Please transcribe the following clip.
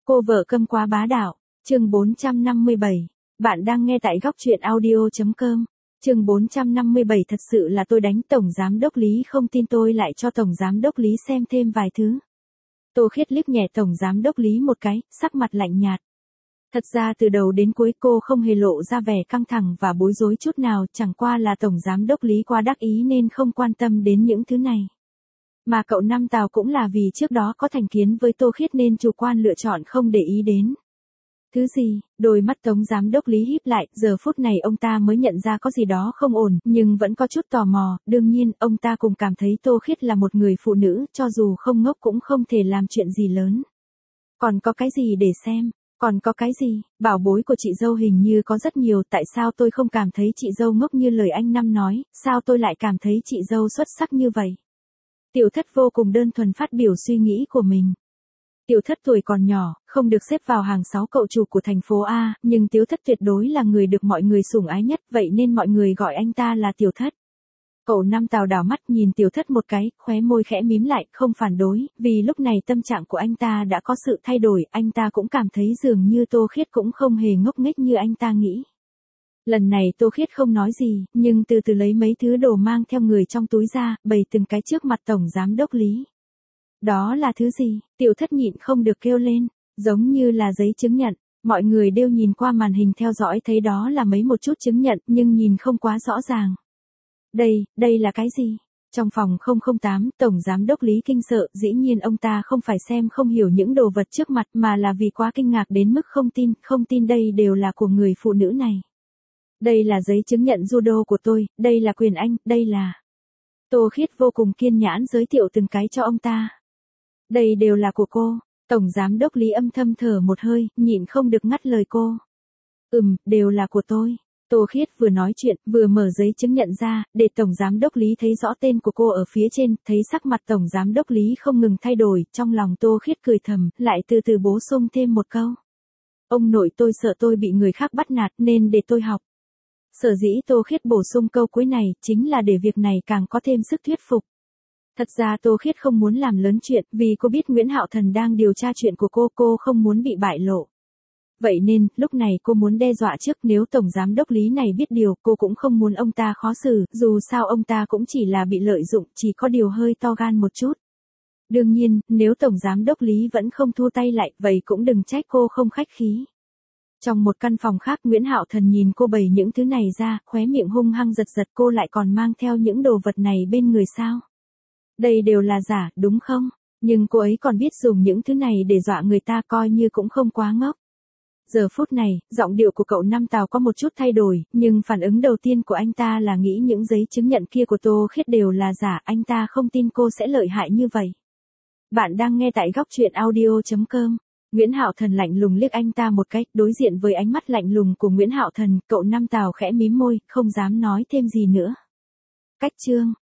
Cô vợ câm quá bá đạo, chương 457. Bạn đang nghe tại góc truyện audio.com. Chương 457 thật sự là tôi đánh Tổng Giám Đốc Lý không tin tôi lại cho Tổng Giám Đốc Lý xem thêm vài thứ. Tô Khiết liếc nhẹ Tổng Giám Đốc Lý một cái, sắc mặt lạnh nhạt. Thật ra từ đầu đến cuối cô không hề lộ ra vẻ căng thẳng và bối rối chút nào, chẳng qua là Tổng Giám Đốc Lý quá đắc ý nên không quan tâm đến những thứ này. Mà cậu Năm Tào cũng là vì trước đó có thành kiến với Tô Khiết nên chủ quan lựa chọn không để ý đến. Thứ gì? Đôi mắt Tổng Giám Đốc Lý híp lại, giờ phút này ông ta mới nhận ra có gì đó không ổn, nhưng vẫn có chút tò mò, đương nhiên, ông ta cũng cảm thấy Tô Khiết là một người phụ nữ, cho dù không ngốc cũng không thể làm chuyện gì lớn. Còn có cái gì để xem? Còn có cái gì? Bảo bối của chị dâu hình như có rất nhiều, tại sao tôi không cảm thấy chị dâu ngốc như lời anh Năm nói, sao tôi lại cảm thấy chị dâu xuất sắc như vậy? Tiểu Thất vô cùng đơn thuần phát biểu suy nghĩ của mình. Tiểu Thất tuổi còn nhỏ, không được xếp vào hàng 6 cậu chủ của thành phố A, nhưng Tiểu Thất tuyệt đối là người được mọi người sủng ái nhất, vậy nên mọi người gọi anh ta là Tiểu Thất. Cậu Năm Tào đảo mắt nhìn Tiểu Thất một cái, khóe môi khẽ mím lại, không phản đối, vì lúc này tâm trạng của anh ta đã có sự thay đổi, anh ta cũng cảm thấy dường như Tô Khiết cũng không hề ngốc nghếch như anh ta nghĩ. Lần này Tô Khiết không nói gì, nhưng từ từ lấy mấy thứ đồ mang theo người trong túi ra, bày từng cái trước mặt Tổng Giám Đốc Lý. Đó là thứ gì? Tiểu Thất nhịn không được kêu lên, giống như là giấy chứng nhận. Mọi người đều nhìn qua màn hình theo dõi thấy đó là mấy một chút chứng nhận nhưng nhìn không quá rõ ràng. Đây là cái gì? Trong phòng 008, Tổng Giám Đốc Lý kinh sợ, dĩ nhiên ông ta không phải xem không hiểu những đồ vật trước mặt mà là vì quá kinh ngạc đến mức không tin đây đều là của người phụ nữ này. Đây là giấy chứng nhận judo của tôi, đây là quyền Anh, đây là... Tô Khiết vô cùng kiên nhãn giới thiệu từng cái cho ông ta. Đây đều là của cô. Tổng Giám Đốc Lý âm thầm thở một hơi, nhịn không được ngắt lời cô. Đều là của tôi. Tô Khiết vừa nói chuyện, vừa mở giấy chứng nhận ra, để Tổng Giám Đốc Lý thấy rõ tên của cô ở phía trên, thấy sắc mặt Tổng Giám Đốc Lý không ngừng thay đổi, trong lòng Tô Khiết cười thầm, lại từ từ bổ sung thêm một câu. Ông nội tôi sợ tôi bị người khác bắt nạt nên để tôi học. Sở dĩ Tô Khiết bổ sung câu cuối này, chính là để việc này càng có thêm sức thuyết phục. Thật ra Tô Khiết không muốn làm lớn chuyện, vì cô biết Nguyễn Hạo Thần đang điều tra chuyện của cô không muốn bị bại lộ. Vậy nên, lúc này cô muốn đe dọa trước, nếu Tổng Giám Đốc Lý này biết điều, cô cũng không muốn ông ta khó xử, dù sao ông ta cũng chỉ là bị lợi dụng, chỉ có điều hơi to gan một chút. Đương nhiên, nếu Tổng Giám Đốc Lý vẫn không thua tay lại, vậy cũng đừng trách cô không khách khí. Trong một căn phòng khác, Nguyễn Hạo Thần nhìn cô bày những thứ này ra, khóe miệng hung hăng giật, cô lại còn mang theo những đồ vật này bên người sao? Đây đều là giả, đúng không? Nhưng cô ấy còn biết dùng những thứ này để dọa người ta, coi như cũng không quá ngốc. Giờ phút này, giọng điệu của cậu Năm Tào có một chút thay đổi, nhưng phản ứng đầu tiên của anh ta là nghĩ những giấy chứng nhận kia của Tô Khiết đều là giả, anh ta không tin cô sẽ lợi hại như vậy. Bạn đang nghe tại góc truyện audio.com. Nguyễn Hạo Thần lạnh lùng liếc anh ta một cái, đối diện với ánh mắt lạnh lùng của Nguyễn Hạo Thần, cậu Năm Tào khẽ mím môi, không dám nói thêm gì nữa. Cách chương.